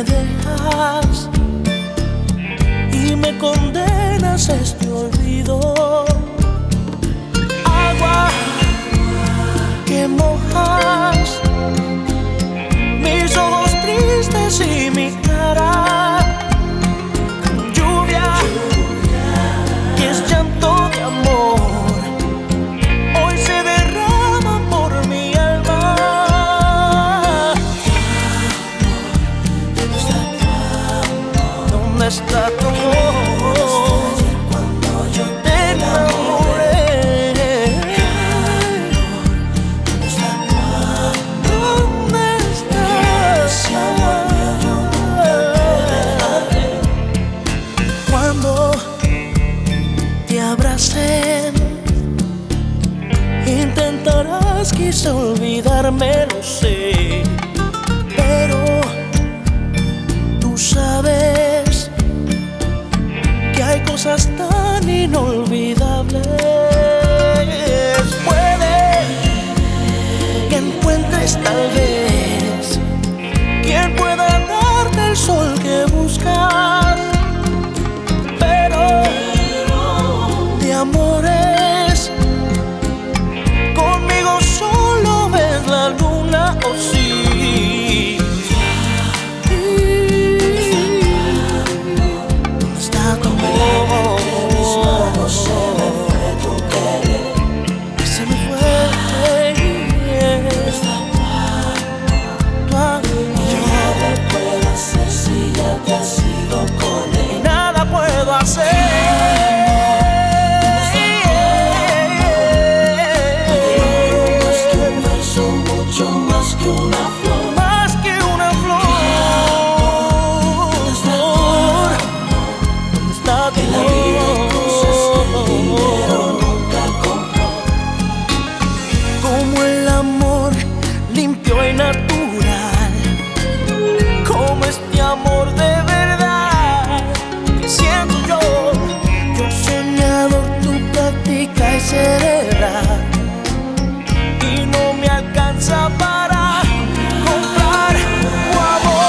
me dejas y me condenas a este olvido. Agua que mojas mis ojos tristes y mi cara. Lluvia que es llanto de amor, hoy se derrama por mi alma. ¿Dónde está tu amor? Cuando yo te enamoré. ¿Dónde estás? Cuando te abracé, intentarás quizá olvidarme, lo sé, pero tú sabes que hay cosas tan inolvidables. Puede que encuentres tal vez quien pueda darte el sol que buscas, pero de amores conmigo solo ves la luna, o sí. ¿Dónde está tu amor? Se me fue tu amor. Nada puedo hacer si ya te has ido con él. Y nada puedo hacer. Como el amor limpio y natural, como este amor de verdad que siento yo, soñador, tu práctica es cerebral y no me alcanza para comprar tu amor.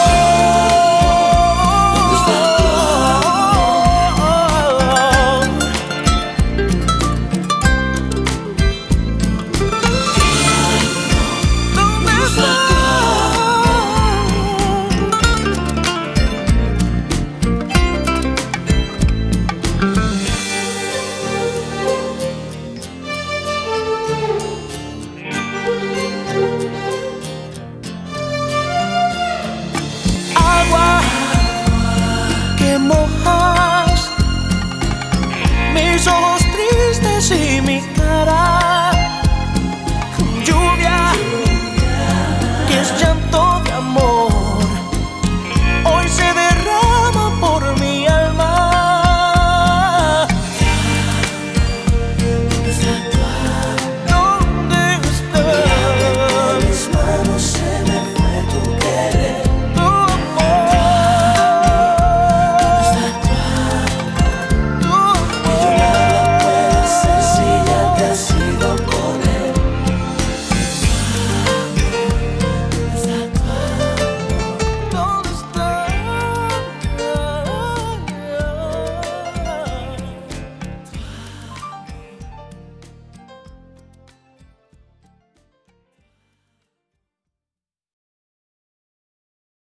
Agua que moja